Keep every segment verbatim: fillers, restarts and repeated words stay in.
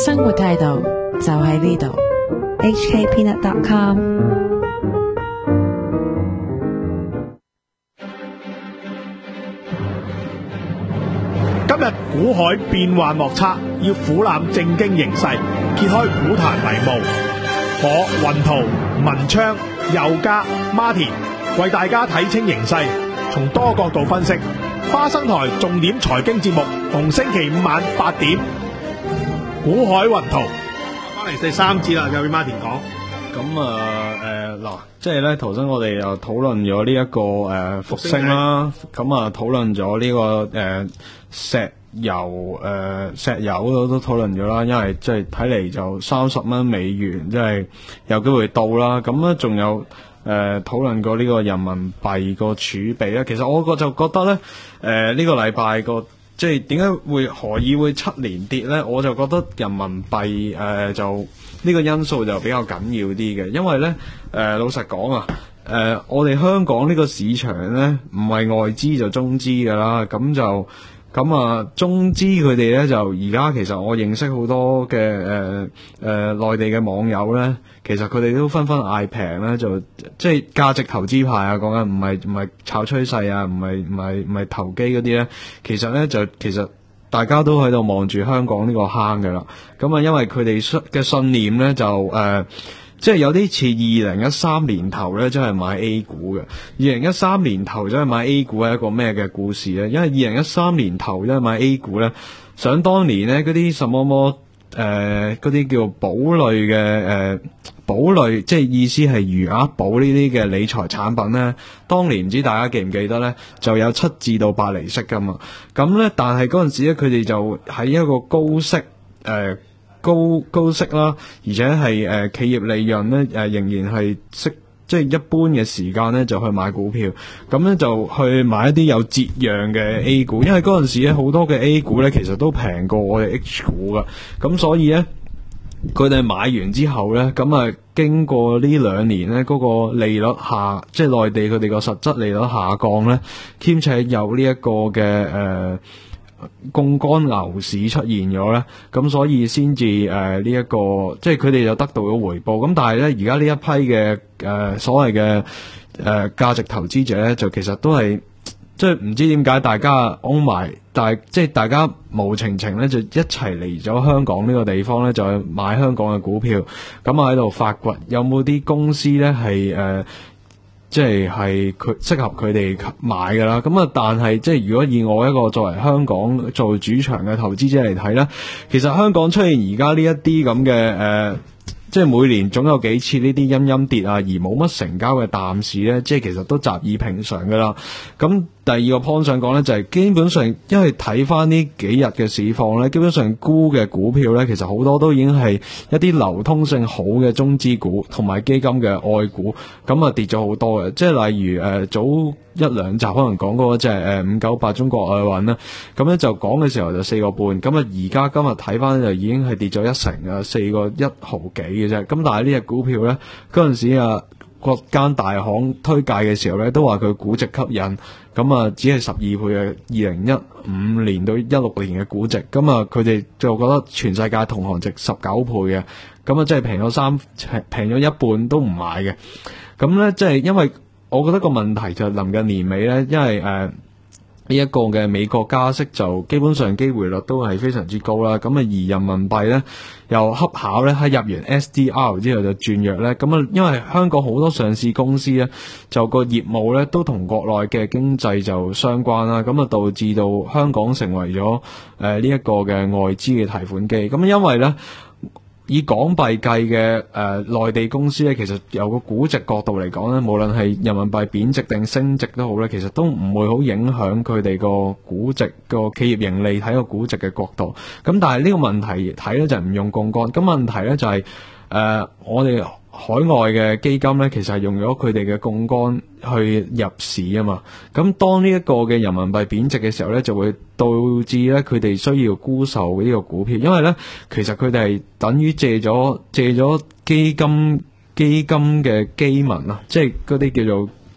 生活態度就喺呢度。 H K peanut dot com。 今日股海變幻莫測，要俯瞰正經形勢，揭開股壇迷霧。我雲圖、文昌、佑嘉、Martin 為大家睇清形勢，從多角度分析。花生台重點財經節目，逢星期五晚八點，股海雲圖。翻嚟第三節啦，又俾 Martin 講。 咁啊，誒嗱，即係咧，頭先我哋又討論咗呢一個誒復星啦，咁啊討論咗呢個誒、呃、石油誒、呃、石油都都討論咗啦，因為即係睇嚟就三十蚊美元，即係有機會到啦。咁咧仲有誒、呃、討論過呢個人民幣個儲備咧。其實我個就覺得咧，誒、呃、呢、呢個禮拜個即係點解會何以會七連跌咧？我就覺得人民幣誒、呃、就。呢個因素就比較緊要啲嘅，因為呢，誒、呃、老實講啊，誒、呃、我哋香港呢個市場呢，唔係外資就中資㗎啦，咁就咁啊中資佢哋呢，就而家其實我認識好多嘅誒誒內地嘅網友呢，其實佢哋都紛紛嗌平呢，就即係價值投資派啊，講緊唔係唔係炒趨勢啊，唔係唔係唔係投機嗰啲呢，其實呢，就其實。大家都喺度望住香港呢個坑嘅啦，咁啊，因為佢哋嘅信念呢，就誒、呃，即係有啲似二零一三年頭呢，真係買 A 股嘅。二零一三年頭真係買 A 股係一個咩嘅故事呢？因為二零一三年頭真係買 A 股呢，想當年呢嗰啲什麼麼誒嗰啲叫寶類嘅誒。呃保類即係意思係餘額寶呢啲嘅理財產品呢，當年唔知大家記唔記得呢，就有七至到八厘息噶嘛。咁呢，但係嗰陣時咧，佢哋就喺一個高息誒、呃、高高息啦，而且係誒、呃、企業利潤呢，誒、呃、仍然係息即係一般嘅時間呢，就去買股票。咁呢，就去買一啲有折讓嘅 A 股，因為嗰陣時咧好多嘅 A 股呢，其實都平過我哋 H 股噶，咁所以呢。佢哋買完之後呢，咁啊經過呢兩年呢，嗰、嗰個利率下，即係內地佢哋個實質利率下降呢，兼且有呢一個嘅誒槓桿牛市出現咗呢，咁所以先至誒呢一個，即係佢哋就得到咗回報。咁但係呢，而家呢一批嘅誒、呃、所謂嘅誒價值投資者呢，就其實都係。即係唔知點解大家安埋，但係即係大家無情情咧就一齊嚟咗香港呢個地方咧，就去買香港嘅股票，咁啊喺度發掘有冇啲公司咧係誒，即係係佢適合佢哋買噶啦。咁啊，但係即係如果以我一個作為香港做主場嘅投資者嚟睇咧，其實香港出現而家呢一啲咁嘅誒。呃即係每年總有幾次呢啲陰陰跌啊，而冇乜成交嘅淡市呢，即係其實都習以平常噶啦。咁第二個 point 想講呢，就係、是、基本上，因為睇翻呢幾日嘅市況呢，基本上沽嘅股票呢，其實好多都已經係一啲流通性好嘅中資股同埋基金嘅外股，咁啊跌咗好多嘅。即係例如誒、呃、早一兩集可能講過隻誒五九八中國愛運啦，咁咧就講嘅時候就四個半，咁啊而家今日睇翻就已經係跌咗一成啊，四個一毫幾嘅啫。咁但係呢隻股票咧，嗰陣時啊，各間大行推介嘅時候咧，都話佢估值吸引，咁啊只係十二倍嘅二零一五年到一六年嘅估值，咁啊佢哋就覺得全世界同行值十九倍嘅，咁啊即係平咗三平咗一半都唔買嘅。咁咧即係因為。我覺得個問題就臨近年尾呢，因為誒呢一個嘅美國加息就基本上機會率都係非常之高啦。咁啊，而人民幣呢，又恰巧呢，喺入完 S D R 之後就轉弱呢。咁啊，因為香港好多上市公司呢，就個業務呢都同國內嘅經濟就相關啦。咁啊，導致到香港成為咗誒呢一個嘅外資嘅提款機。咁因為呢。以港幣計嘅誒內地公司咧，其實由個估值角度嚟講咧，無論係人民幣貶值定升值都好咧，其實都唔會好影響佢哋個估值個企業盈利睇個估值嘅角度。咁但係呢個問題睇咧就係唔用槓桿。咁問題咧就係、是、誒、呃、我哋海外嘅基金咧，其實係用咗佢哋嘅槓桿去入市啊嘛。咁當呢一個嘅人民幣貶值嘅時候咧，就會導致咧佢哋需要沽售呢個股票，因為咧其實佢哋係等於借咗借咗基金基金嘅基民啊，即係嗰啲叫做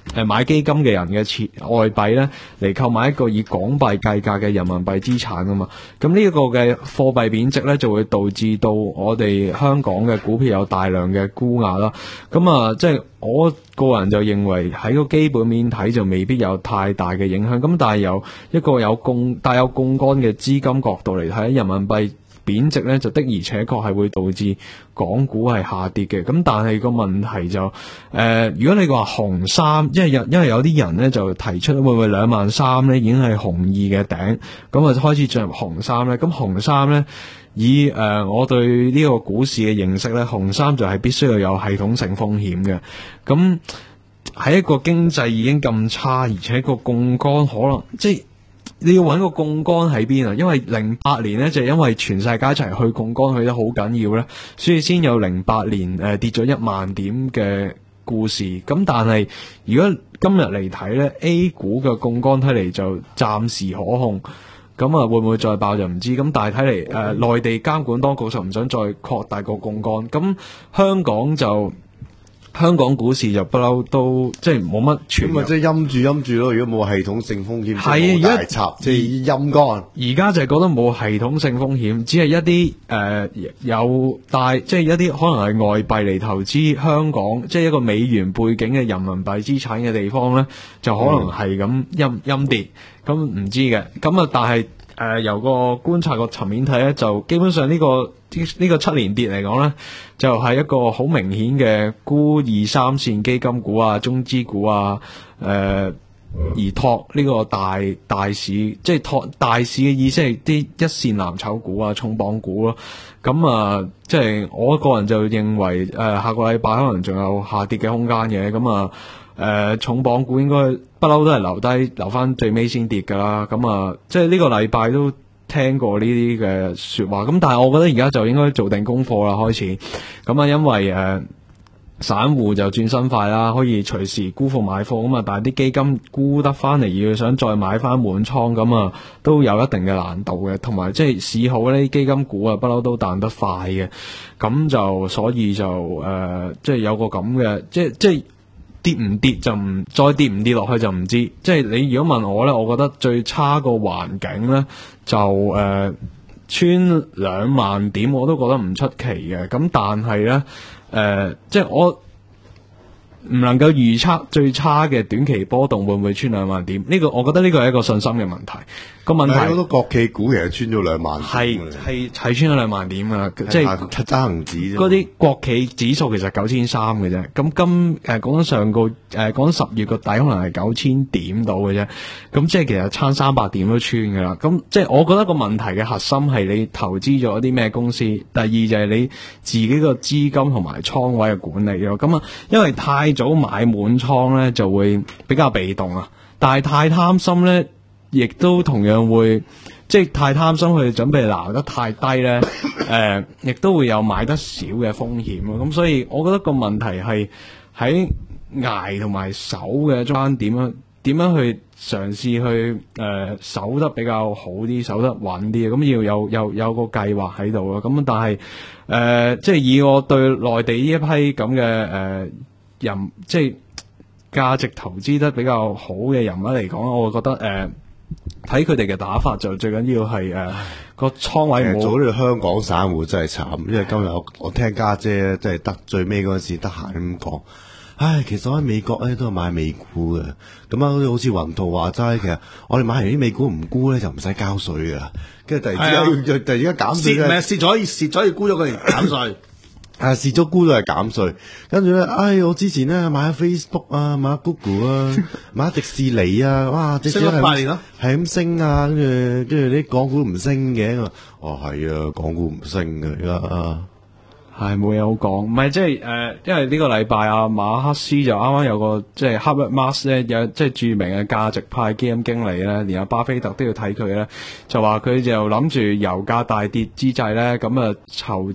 誒買基金嘅人嘅錢外幣咧嚟購買一個以港幣計價嘅人民幣資產啊嘛。咁呢一個嘅貨幣貶值咧，就會導致到我哋香港嘅股票有大量嘅沽壓啦。咁啊，即係我個人就認為喺個基本面睇就未必有太大嘅影響。咁但係由一個有槓帶有槓桿嘅資金角度嚟睇，人民幣貶值咧就的而且確係會導致港股係下跌嘅。咁但係個問題就誒、呃，如果你話紅三，因為有因為有啲人咧就提出會唔會兩萬三咧已經係紅二嘅頂，咁啊開始進入紅三咧。咁紅三咧以誒、呃、我對呢個股市嘅認識咧，紅三就係必須要有系統性風險嘅。咁喺一個經濟已經咁差，而且個槓桿可能即係。你要揾個槓桿喺邊啊？因為零八年呢，就係、因為全世界一齊去槓桿去得好緊要咧，所以先有零八年誒、呃、跌咗一萬點嘅故事。咁但係如果今日嚟睇呢 A 股嘅槓桿睇嚟就暫時可控。咁啊會唔會再爆就唔知。咁但係睇嚟誒內地監管當局就唔想再擴大個槓桿。咁香港就。香港股市就不嬲都即係冇乜傳， 咁啊即係陰住陰住咯。如果冇系統性風險， 係大插即係陰乾。 而家就係覺得冇系統性風險，只係一啲誒、呃、有帶即係一啲可能係外幣嚟投資香港，即係一個美元背景嘅人民幣資產嘅地方咧，就可能係咁陰陰跌。咁唔知嘅。咁啊，但係誒、呃、由個觀察個層面睇咧，就基本上呢、呢個。呢、這個七連跌嚟講呢就係、是、一個好明顯嘅沽二三線基金股啊、中資股啊，誒、呃、而托呢個大大市，即係托大市嘅意思係啲一線藍籌股啊、重磅股咯。咁啊，即係我個人就認為，誒、呃、下個禮拜可能仲有下跌嘅空間嘅。咁啊，誒、呃、重磅股應該不嬲都係留低，留翻最尾先跌噶啦。咁啊，即係呢個禮拜都。聽過呢啲嘅說話，咁但係我覺得而家就應該做定功課啦，開始咁啊，因為誒、呃、散戶就轉身快啦，可以隨時沽貨買貨咁啊，但係啲基金沽得翻嚟，要想再買翻滿倉咁啊，都有一定嘅難度嘅，同埋即係市好呢啲基金股啊，不嬲都彈得快嘅，咁就所以就誒、呃、即係有個咁嘅，即係即係。跌唔跌就唔再跌唔跌落去就唔知，即係你如果問我呢，我覺得最差個環境呢，就誒、呃、穿兩萬點我都覺得唔出奇嘅，咁但係呢，誒、呃、即係我唔能夠預測最差嘅短期波動會唔會穿兩萬點？呢、這個我覺得呢個係一個信心嘅問題。個問題好多國企股其實穿咗兩萬點， 係係係穿咗兩萬點啊！即係揸恒指啫。 嗰啲國企指數其實九千三嘅啫。咁今誒講緊上個誒講緊十月個底可能係九千點到嘅啫。咁即係其實差三百點都穿㗎啦。咁即係我覺得個問題嘅核心係你投資咗一啲咩公司，第二就係你自己個資金同埋倉位嘅管理咯。咁啊，因為太早買滿倉咧就會比較被動啊，但係太貪心咧。亦都同樣會，即係太貪心去準備撈得太低咧，誒、呃，亦都會有買得少嘅風險咯。咁所以，我覺得個問題係喺捱同埋守嘅中間點樣點樣去嘗試去誒、呃、守得比較好啲，守得穩啲。咁要有有有個計劃喺度咯。咁但係誒、呃，即係以我對內地呢一批咁嘅誒人，即係價值投資得比較好嘅人物嚟講，我會覺得誒。呃睇佢哋嘅打法就最緊要係誒個倉位唔好。 做呢個香港散戶真係慘，因為今日我我聽家姐即係得最尾嗰陣時得閒咁講，唉，其實我喺美國咧都係買美股嘅，咁啊好似雲圖話齋，其實我哋買完啲美股唔沽咧就唔使交稅噶，跟住突然之間突然間減稅咧， 蝕咗蝕咗要沽咗佢減稅。 啊，蝕咗沽咗係減稅，跟住咧，唉，我之前咧買咗 Facebook 啊，買咗 Google 啊，買咗迪士尼啊，哇，升咗八年咯，係咁升啊，跟住跟住啲港股唔升嘅，哦係啊，港股唔升嘅而家， 係冇嘢好講，唔係即係誒，因為呢個禮拜啊，馬克思就啱啱有個即係 Howard Marks 咧，有即係著名嘅價值派基金經理咧，連阿巴菲特都要睇佢咧，就話佢就諗住油價大跌之際咧，咁啊籌集。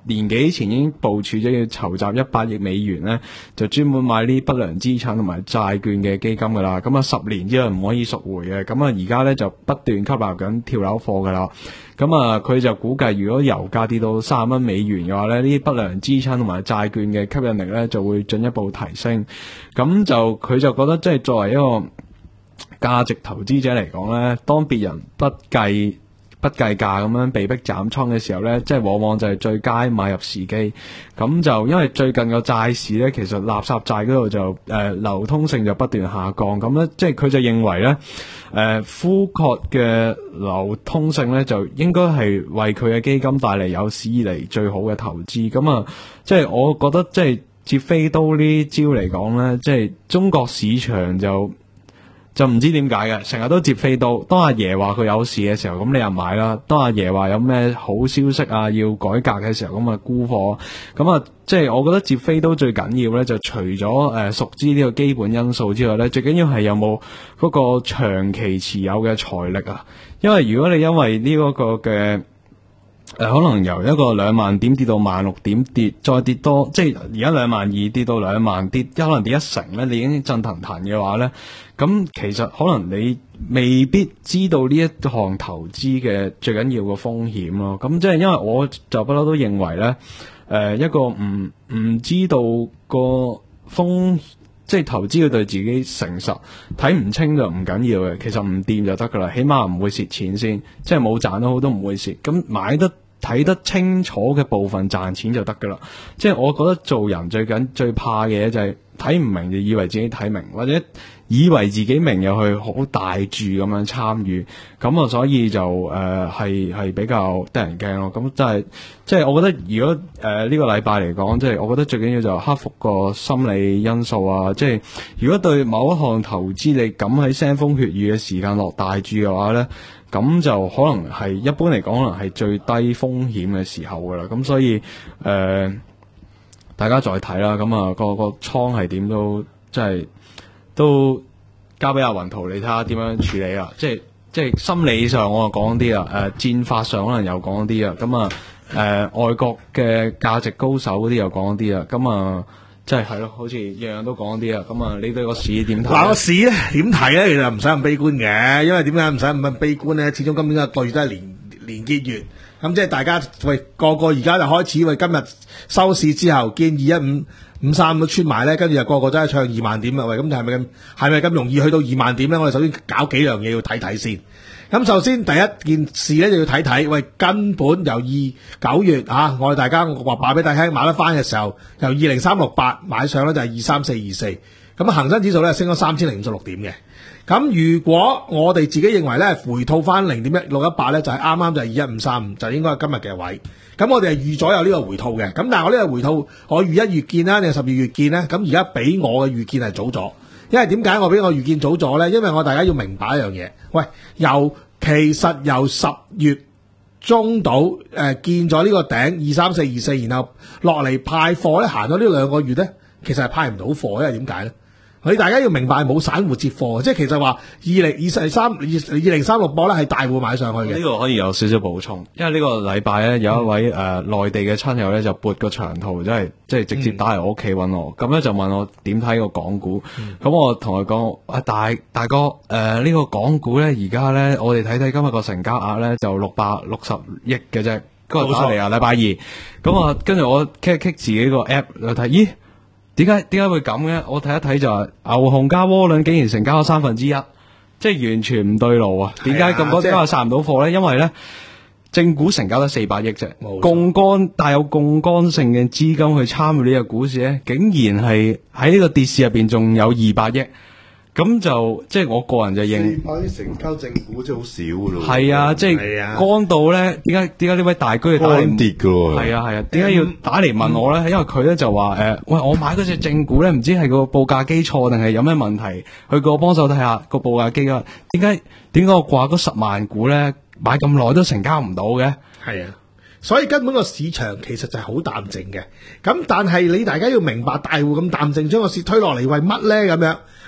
年幾前已經部署咗要籌集一百億美元咧，就專門買呢不良資產同埋債券嘅基金噶啦。咁啊，十年之內唔可以贖回嘅。咁啊，而家咧就不斷吸納緊跳樓貨噶啦。咁啊，佢就估計如果油價跌到三十蚊美元嘅話咧，呢啲不良資產同埋債券嘅吸引力咧就會進一步提升。咁就佢就覺得即係作為一個價值投資者嚟講咧，當別人不計不計價咁樣被逼斬倉嘅時候咧，即係往往就係最佳買入時機。咁就因為最近個債市咧，其實垃圾債嗰度就誒、呃、流通性就不斷下降，咁咧即係佢就認為咧，誒呼括嘅流通性咧就應該係為佢嘅基金帶嚟有史以嚟最好嘅投資。咁啊，即係我覺得即係接飛刀呢招嚟講咧，即係中國市場就。就唔知點解嘅，成日都接飛刀。當阿爺話佢有事嘅時候，咁你又買啦；當阿爺話有咩好消息啊，要改革嘅時候，咁啊沽貨。咁啊，即係我覺得接飛刀最緊要咧，就除咗誒、呃、熟知呢個基本因素之外咧，最緊要係有冇嗰個長期持有嘅財力啊。因為如果你因為呢嗰個嘅。誒、呃，可能由一個兩萬點跌到萬六點跌，再跌多，即係而家兩萬二跌到兩萬跌，可能跌一成咧，你已經震騰騰嘅話咧，咁其實可能你未必知道呢一項投資嘅最緊要個風險咯。咁即係因為我就不嬲都認為咧，誒、呃、一個唔唔知道個風，即係投資要對自己誠實，睇唔清就唔緊要嘅，其實唔掂就得噶啦，起碼唔會蝕錢先，即係冇賺到好都唔會蝕，咁買得。睇得清楚嘅部分賺錢就得噶啦，即係我覺得做人最緊最怕嘅嘢就係睇唔明就以為自己睇明，或者以為自己明又去好大注咁樣參與，咁啊所以就誒係係比較得人驚咯。咁真係即係我覺得如果誒呢、呃這個禮拜嚟講，即係我覺得最緊要就克服個心理因素啊。即係如果對某一項投資你敢喺腥風血雨嘅時間落大注嘅話咧，咁就可能係一般嚟講，可能係最低風險嘅時候噶啦。咁所以誒、呃，大家再睇啦。咁啊，個個倉係點都即係都交俾阿雲圖你睇下點樣處理啦。即係即係心理上我就講啲啦，誒、呃、戰法上可能又講啲啊。咁啊誒外國嘅價值高手嗰啲又講啲啊。咁啊。即係係咯，好似樣樣都講啲啊。咁啊，你對個市點睇？ 嗱，個市咧點睇咧？其實唔使咁悲觀嘅，因為點解唔使咁悲觀咧？始終今年一個月都係年年結月，咁即係大家喂個個而家就開始喂今日收市之後見二一五五三都穿埋咧，跟住就個個都係唱二萬點啦。喂，咁係咪咁係咪咁容易去到二萬點咧？我哋首先搞幾樣嘢要睇睇先。咁首先第一件事咧就要睇睇，喂根本由二九月啊，我哋大家我話話俾大家聽買得翻嘅時候，由二零三六八買上咧就係二三四二四，咁恒生指數咧升咗三千零五十六點嘅。咁如果我哋自己認為咧回吐翻零點一六一八咧，就係啱啱就係二一五三五，就應該係今日嘅位。咁我哋係預咗有呢個回吐嘅，咁但係我呢個回吐我預一月見啦，定係十二月見咧？咁而家俾我嘅預見係早咗。因為點解我俾我預見早咗咧？因為我大家要明白一樣嘢，喂，由其實由十月中到誒、呃、見咗呢個頂二三四二四，然後落嚟派貨咧，行咗呢兩個月咧，其實係派唔到貨，因為點解咧？你大家要明白係冇散戶接貨，即係其實話二零二四三二二零三六波咧係大戶買上去嘅。呢個可以有少少補充，因為呢個禮拜咧有一位誒內、嗯呃、地嘅親友咧就撥個長途，即係即係直接打嚟我屋企揾我，咁咧、嗯、就問我點睇個港股。咁、嗯、我同佢講：啊大大哥，誒、呃、呢、這個港股咧而家咧，我哋睇睇今日個成交額咧就六百六十億嘅啫。嗰個打嚟啊，禮拜二。咁啊，跟住我 kick kick 自己個 app 去睇，咦？點解點解會咁嘅？我睇一睇就係牛熊加窩輪竟然成交咗三分之一，即係完全唔對路啊！點解咁多今日殺唔到貨咧？因為咧正股成交得四百億啫，槓桿帶有槓桿性嘅資金去參與呢個股市咧，竟然係喺呢個跌市入邊仲有二百億。咁就即係我個人就認， 四百啲成交正股真係好少咯。 係啊，即係乾到咧，點解點解呢位大居要打嚟跌噶？係啊係啊，點解要打嚟問我咧？嗯、因為佢咧就話誒、呃，喂，我買嗰隻正股咧，唔知係個報價機錯定係有咩問題？去個幫手睇下個報價機啊？點解點解我掛嗰十萬股咧買咁耐都成交唔到嘅？ 係啊。所以根本個市場其實就係好淡靜嘅，咁但係你大家要明白，大戶咁淡靜將個市推落嚟為乜咧？咁樣，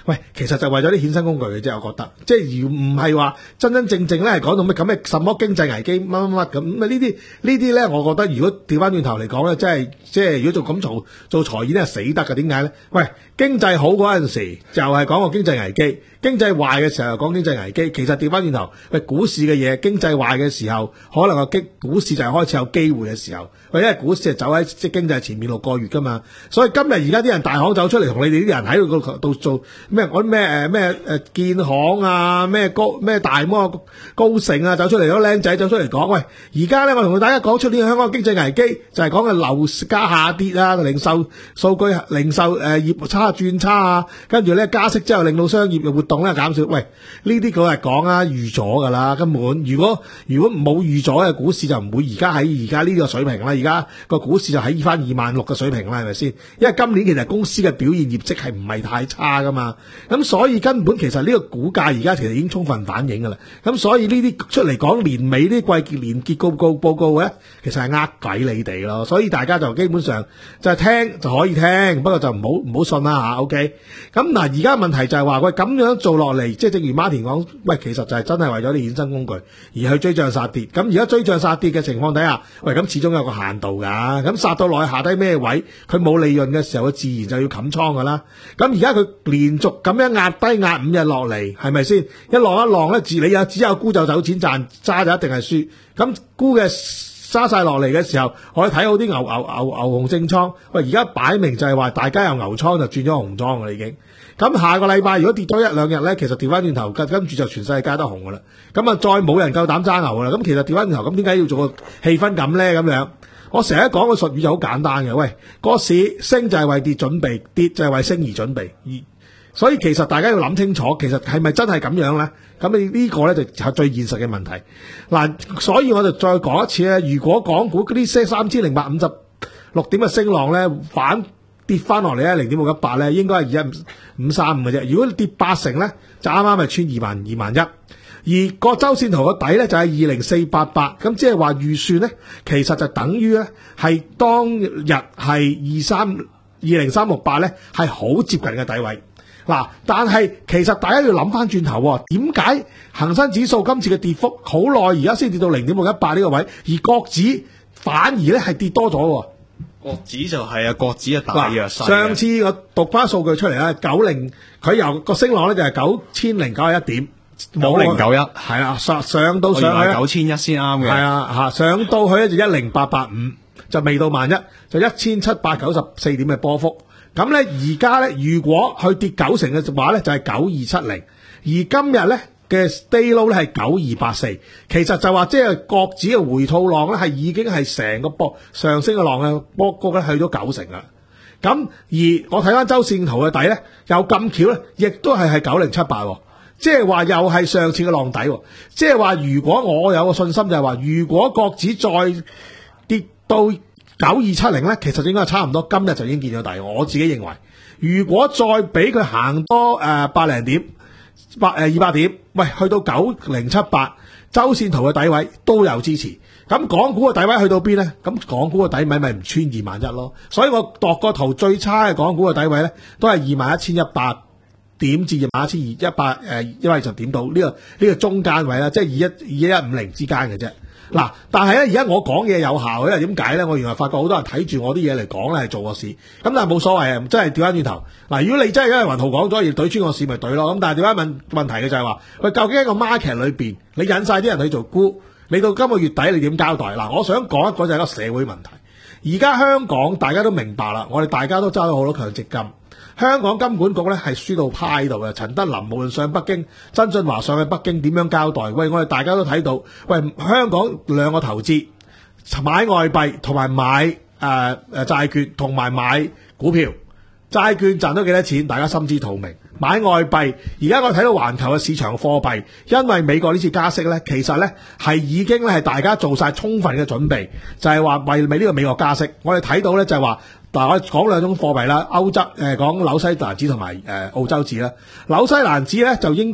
喂，其實就為咗啲衍生工具嘅啫，我覺得，即係而唔係話真真正正咧係講到咩咁嘅什麼經濟危機乜乜乜咁。咁啊呢啲呢啲咧，我覺得如果調翻轉頭嚟講咧，即係即係如果做咁做做財演咧係死得嘅。點解咧？喂，經濟好嗰陣時就係講個經濟危機，經濟壞嘅時候又講經濟危機。其實調翻轉頭，喂，股市嘅嘢，經濟壞嘅時候，可能個經股市就係開始有機會嘅時候。喂，因為股市係走喺即係經濟前面六個月噶嘛，所以今日而家啲人大行走出嚟同你哋啲人喺度度做咩？嗰啲咩誒咩誒建行啊，咩高咩大摩高盛啊，走出嚟嗰僆仔走出嚟講，喂，而家咧我同大家講出呢個香港經濟危機，就係講嘅樓價下跌啊，零售數據零售誒、呃、業差轉差啊，跟住咧加息之後令到商業嘅活動咧減少。喂，呢啲佢係講啊預咗噶啦，根本如果如果冇預咗嘅股市就唔會而家喺而家呢個水平啦。而家個股市就喺翻二萬六嘅水平啦，係咪先？因為今年其實公司嘅表現業績係唔係太差噶嘛，咁所以根本其實呢個股價而家其實已經充分反映噶啦。咁所以呢啲出嚟講年尾呢季結年結報告報告咧，其實係呃鬼你哋咯。所以大家就基本上就係聽就可以聽，不過就唔好唔好信啦吓。OK，咁嗱，而家問題就係話喂咁樣做落嚟，即係正如馬田講，喂其實就係真係為咗啲衍生工具而去追漲殺跌。咁而家追漲殺跌嘅情況底下，喂咁始終有個限限度噶，咁殺到落去下低咩位，佢冇利潤嘅時候，佢自然就要冚倉噶啦。咁而家佢連續咁樣壓低壓五日落嚟，係咪先？一浪一浪咧，自你有只有沽就走錢賺，揸就一定係輸。咁沽嘅揸晒落嚟嘅時候，可以睇好啲牛牛牛牛熊正倉。喂，而家擺明就係話大家有牛倉就轉咗熊倉噶啦已經。咁下個禮拜如果跌多一兩日咧，其實調翻轉頭跟跟住就全世界都紅噶啦。咁啊，再冇人夠膽揸牛噶啦。咁其實調翻轉頭，咁點解要做個氣氛咁咧？咁樣，我成日講個術語就好簡單嘅。喂，個市升就係為跌準備，跌就係為升而準備。而所以其實大家要諗清楚，其實係咪真係咁樣咧？咁你呢個咧就係最現實嘅問題。嗱，所以我就再講一次咧，如果港股嗰啲些三千零百五十六點嘅升浪咧反跌翻落嚟咧，零點六一八咧，應該係二一五三五嘅啫。如果跌八成咧，就啱啱係穿二萬二萬一。而個周線圖嘅底咧就係二零四八八，咁即係話預算咧，其實就等於咧係當日係二三二零三六八咧係好接近嘅底位。嗱，但係其實大家要諗翻轉頭，點解恒生指數今次嘅跌幅好耐，而家先跌到零點六一八呢個位，而國指反而咧係跌多咗。 國指就係啊，國指啊大弱勢。 上次我讀翻數據出嚟啦，九零佢由個升浪咧就係九千零九十一點， 九零九一係啊，上上到上去九千一先啱嘅， 係啊吓，上到去咧就一零八八五，就未到萬一，就一千七百九十四點嘅波幅。咁咧而家咧，如果去跌九成嘅話咧，就係九二七零，而今日咧嘅 stay low 咧係九二八四，其實就話即係國指嘅回吐浪咧係已經係成個波上升嘅浪嘅波谷咧去咗九成啦。咁而我睇翻周線圖嘅底咧，又咁巧咧，亦都係係九零七八，即係話又係上次嘅浪底。即係話如果我有個信心就係話，如果國指再跌到九二七零咧，其實應該係差唔多，今日就已經見咗底。我自己認為，如果再俾佢行多誒百零點，百誒二百點，喂，去到九零七八，周線圖嘅底位都有支持。咁港股嘅底位去到邊咧？咁港股嘅底位咪唔穿二萬一咯。所以我度個圖最差嘅港股嘅底位咧，都係二萬一千一百點至二萬一千二一百誒一百二十點到呢、這個呢、這個中間位啦，即係二一二一一五零之間嘅啫。嗱，但係咧，而家我講嘢有效，因為點解咧？我原來發覺好多人睇住我啲嘢嚟講咧，係做個市，咁但係冇所謂啊，真係調翻轉頭。嗱，如果你真係因為雲圖講咗而懟穿個市，咪懟咯。咁但係調翻問問題嘅就係話，喂，究竟喺個 market 裏邊，你引晒啲人去做沽，你到今個月底你點交代？嗱，我想講一個就係一個社會問題。而家香港大家都明白啦，我哋大家都揸咗好多強積金。香港金管局咧係輸到派度嘅，陳德霖無論上北京，曾俊華上去北京點樣交代？喂，我哋大家都睇到，喂，香港兩個投資，買外幣同埋買誒誒債券同埋買股票，債券賺到幾多錢？大家心知肚明。買外幣，而家我睇到環球嘅市場貨幣，因為美國呢次加息咧，其實咧係已經咧係大家做晒充分嘅準備，就係話為美呢個美國加息。我哋睇到咧就係話。嗱，我講兩種貨幣啦，歐洲誒講紐西蘭紙同埋誒澳洲紙啦。紐西蘭紙咧就應該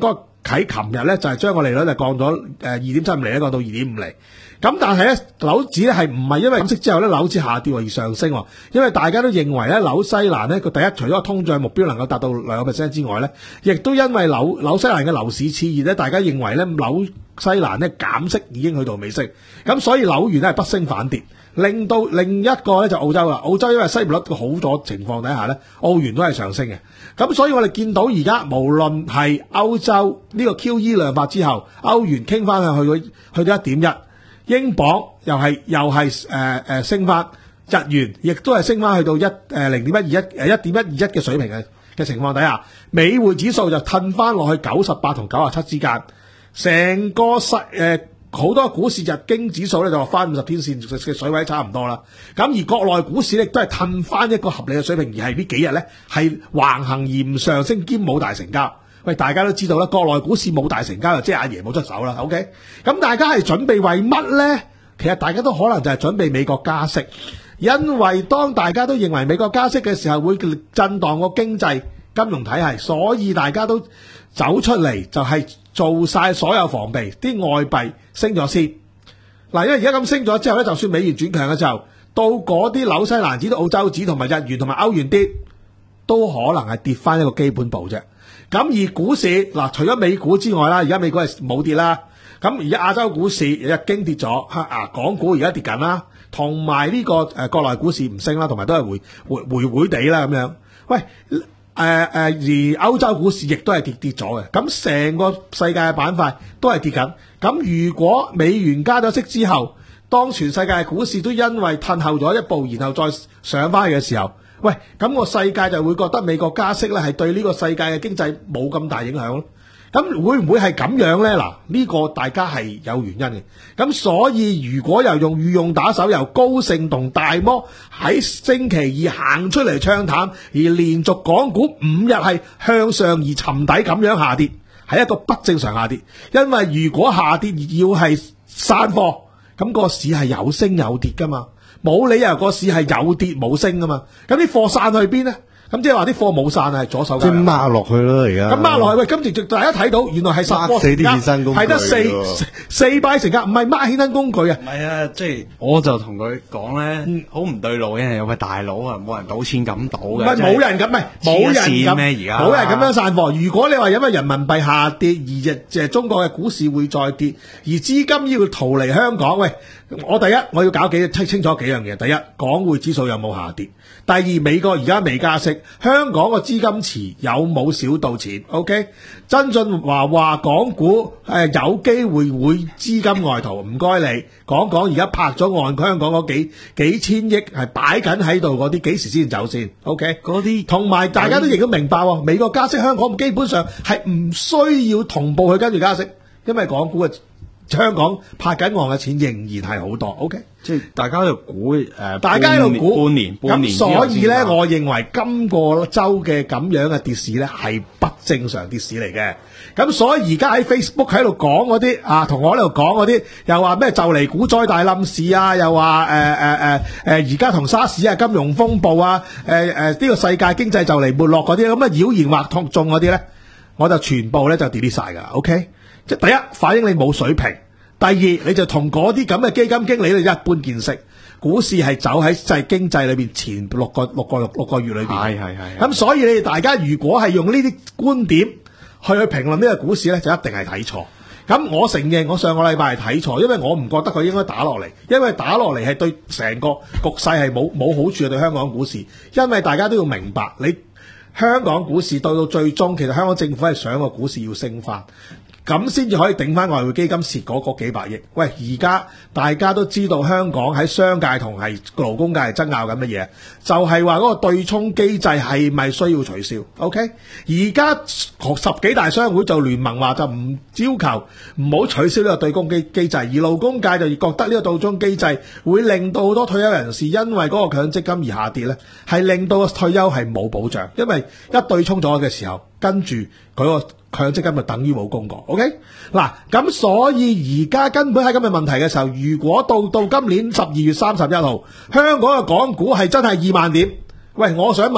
喺琴日咧就係將個利率就降咗誒二點七五厘咧降到二點五厘。咁但係咧樓指咧係唔係因為減息之後咧樓指下跌而上升？因為大家都認為咧紐西蘭咧個第一除咗個通脹目標能夠達到兩個 percent 之外咧，亦都因為紐紐西蘭嘅樓市熾熱咧，大家認為咧紐西蘭咧減息已經去到尾聲，咁所以紐元咧係不升反跌。令到另一個咧就澳洲啦，澳洲因為失業率好咗情況底下咧，澳元都係上升嘅。咁所以我哋見到而家無論係歐洲呢個 Q E 量化之後，歐元傾翻去去去到一點一，英鎊又係又係誒誒升翻，日元亦都係升翻去到一誒零點一二一誒一點一二一嘅水平嘅嘅情況底下，美匯指數就褪翻落去九十八同九十七之間，成個世誒。呃好多股市日經指數咧就話翻五十天線嘅水位差唔多啦，咁而國內股市咧都係褪翻一個合理嘅水平，而係呢幾日咧係橫行而唔上升兼冇大成交。喂，大家都知道啦，國內股市冇大成交就即係阿爺冇出手啦。OK， 咁大家係準備為乜咧？其實大家都可能就係準備美國加息，因為當大家都認為美國加息嘅時候會震盪個經濟金融體系，所以大家都走出嚟就係做晒所有防備，啲外幣升咗先。嗱，因為而家咁升咗之後咧，就算美元轉強嘅時候，到嗰啲紐西蘭紙、到澳洲紙同埋日元同埋歐元跌，都可能係跌翻一個基本步啫。咁而股市嗱，除咗美股之外啦，而家美股係冇跌啦。咁而家亞洲股市日經跌咗，啊港股而家跌緊啦，同埋呢個誒國內股市唔升啦，同埋都係回回回回地啦咁樣。喂。誒、呃、誒，而歐洲股市亦都係跌跌咗嘅，咁成個世界嘅板塊都係跌緊。咁如果美元加咗息之後，當全世界嘅股市都因為褪後咗一步，然後再上翻去嘅時候，喂，咁個世界就會覺得美國加息咧係對呢個世界嘅經濟冇咁大影響咯。咁會唔會係咁樣呢？嗱，呢個大家係有原因嘅。咁所以如果又用御用打手，由高盛同大摩喺星期二行出嚟唱淡，而連續港股五日係向上而沉底咁樣下跌，係一個不正常下跌。因為如果下跌要係散貨，咁個市係有升有跌噶嘛，冇理由個市係有跌冇升噶嘛。咁啲貨散去邊呢？咁即係話啲貨冇散係左手嘅， 即係孖落去咯而家。咁孖落去，喂，今次大家睇到原來係十波成交，係得四四擺成交，唔係孖衍生工具啊。 唔係啊，即係我就同佢講咧，好唔對路嘅，有位大佬啊，冇人賭錢咁賭嘅。唔係冇人咁，唔係冇人咁咩而家？冇人咁樣散貨。如果你話因為人民幣下跌而日誒中國嘅股市會再跌，而資金要逃離香港，喂，我第一我要搞幾清清楚幾樣嘢。第一，港匯指數有冇下跌？第二，美國而家未加息，香港個資金池有冇少到錢 ？OK， 曾俊華話港股誒有機會會資金外逃，唔該你講講而家拍咗岸香港嗰幾幾千億係擺緊喺度嗰啲，幾時先走先 ？OK， 嗰啲同埋大家都亦都明白，美國加息，香港基本上係唔需要同步去跟住加息，因為港股嘅香港拍緊岸嘅錢仍然係好多 ，OK。 即係大家喺度估誒， 大家喺度估半年半年， 咁所以咧，我認為今個周嘅咁樣嘅跌市咧係不正常跌市嚟嘅。咁所以而家喺 Facebook 喺度講嗰啲啊，同我喺度講嗰啲，又話咩就嚟股災大冧市啊，又話誒誒誒誒，而家同沙士啊、金融風暴啊、誒誒呢個世界經濟就嚟沒落嗰啲咁嘅妖言惑眾眾嗰啲咧，我就全部咧就 delete 晒㗎。OK， 即係第一反映你冇水平。第二，你就同嗰啲咁嘅基金經理咧一般見識，股市係走喺世經濟裏邊前六個六個六六個月裏邊，係係係。咁所以你哋大家如果係用呢啲觀點去去評論呢個股市咧，就一定係睇錯。咁我承認我上個禮拜係睇錯，因為我唔覺得佢應該打落嚟，因為打落嚟係對成個局勢係冇冇好處嘅對香港股市，因為大家都要明白，你香港股市到到最終，其實香港政府係想個股市要升翻。咁先至可以頂翻外匯基金蝕嗰個幾百億。喂，而家大家都知道香港喺商界同係勞工界係爭拗緊乜嘢，就係話嗰個對沖機制係咪需要取消 ？OK， 而家十幾大商會就聯盟話就唔要求唔好取消呢個對沖機機制，而勞工界就覺得呢個對沖機制會令到好多退休人士因為嗰個強積金而下跌咧，係令到退休係冇保障，因為一對沖咗嘅時候，跟住佢個強積金就等於冇供過 ，OK？ 嗱，咁所以而家根本喺咁嘅問題嘅時候，如果到到今年十二月三十一號，香港嘅港股係真係二萬點，喂，我想問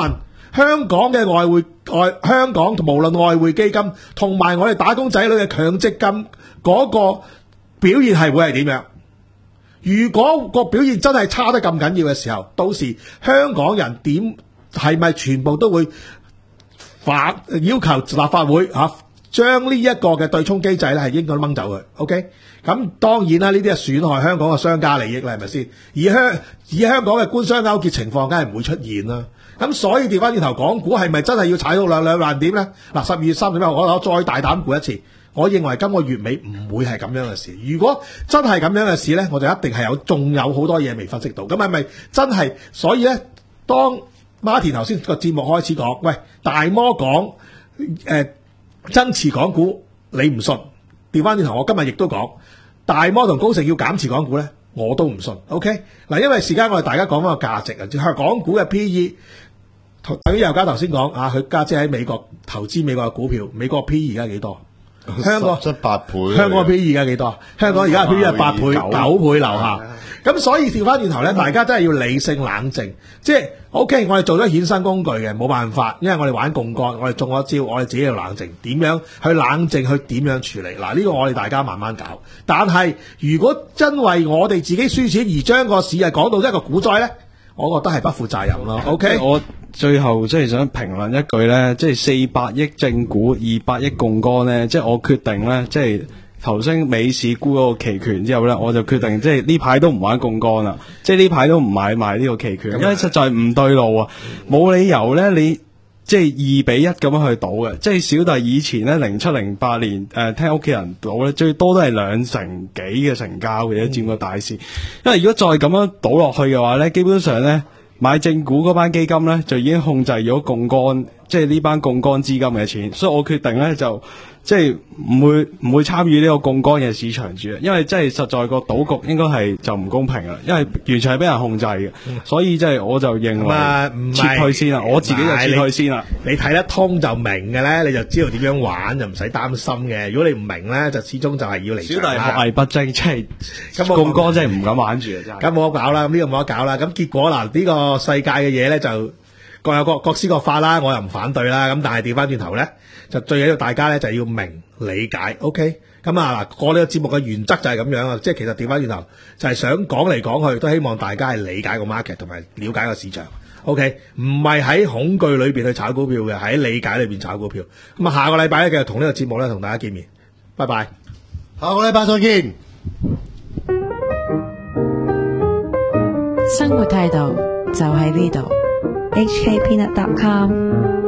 香港嘅外匯外香港無論外匯基金同埋我哋打工仔女嘅強積金嗰個表現係會係點樣？如果個表現真係差得咁緊要嘅時候，到時香港人點係咪全部都會反要求立法會嚇將呢一個嘅對沖機制咧係應該掹走佢 ？OK， 咁當然啦，呢啲係損害香港嘅商家利益啦，係咪先？而香以香港嘅官商勾結情況，梗係唔會出現啦。咁所以調翻轉頭，港股係咪真係要踩到兩兩萬點咧？嗱，十二月三十一號我我再大膽估一次。我認為今個月尾唔會係咁樣嘅事。如果真係咁樣嘅事呢，我就一定係有，仲有好多嘢未分析到。咁係咪真係？所以呢，當Martin頭先個節目開始講，喂，大摩講誒增持港股，你唔信？調翻轉頭，我今日亦都講，大摩同高盛要減持港股呢，我都唔信。OK， 嗱，因為時間我哋大家講翻個價值啊，即係港股嘅 P E。等於尤家頭先講啊，佢家姐喺美國投資美國嘅股票，美國 P E 而家幾多？香港七八倍， 香港嘅 P E 而家幾多？香港而家嘅 P E 係八倍、九倍樓下。咁所以調翻轉頭咧，大家真係要理性冷靜。即係 OK， 我哋做咗衍生工具嘅，冇辦法，因為我哋玩槓桿，我哋中咗招，我哋自己要冷靜。點樣去冷靜？去點樣處理？嗱，呢個我哋大家慢慢搞。但係如果因為我哋自己輸錢而將個市係講到一個股災咧，我覺得係不負責任咯。OK， 我最後即係想評論一句咧，即係四百億正股、二百億槓桿咧，即係我決定咧，即係頭先美市沽嗰個期權之後咧，我就決定即係呢排都唔玩槓桿啦，即係呢排都唔買賣呢個期權，因為實在唔對路啊，冇理由咧你即係二比一咁樣去賭嘅，即係小弟以前咧零七零八年誒、呃、聽屋企人賭咧，最多都係兩成幾嘅成交嘅，佔個大市，因為如果再咁樣賭落去嘅話咧，基本上咧。買正股嗰班基金咧，就已經控制咗槓桿，即係呢班槓桿資金嘅錢，所以我決定咧就即係唔會唔會參與呢個槓桿嘅市場住，因為即係實在個賭局應該係就唔公平啦，因為完全係俾人控制嘅，所以即係我就認為撤退先啦，我自己就撤退先啦。 你睇得通就明嘅咧，你就知道點樣玩，就唔使擔心嘅。如果你唔明咧，就始終就係要嚟。 小弟學藝不精，即係槓桿真係唔敢玩住啊！真係。 咁冇得搞啦，咁呢個冇得搞啦。咁結果嗱，呢個世界嘅嘢咧就各有各各施各法啦，我又唔反對啦。咁但係調翻轉頭咧，就最緊要大家咧就要明理解。OK，咁啊嗱，我呢個節目嘅原則就係咁樣啊，即係其實調翻轉頭就係想講嚟講去，都希望大家係理解個 market 同埋了解個市場。OK， 唔係喺恐懼裏邊去炒股票嘅，喺理解裏邊炒股票。咁啊，下個禮拜咧繼續同呢個節目咧同大家見面，拜拜， 下個禮拜再見。 生活態度就喺呢度。 H K Peanut dot com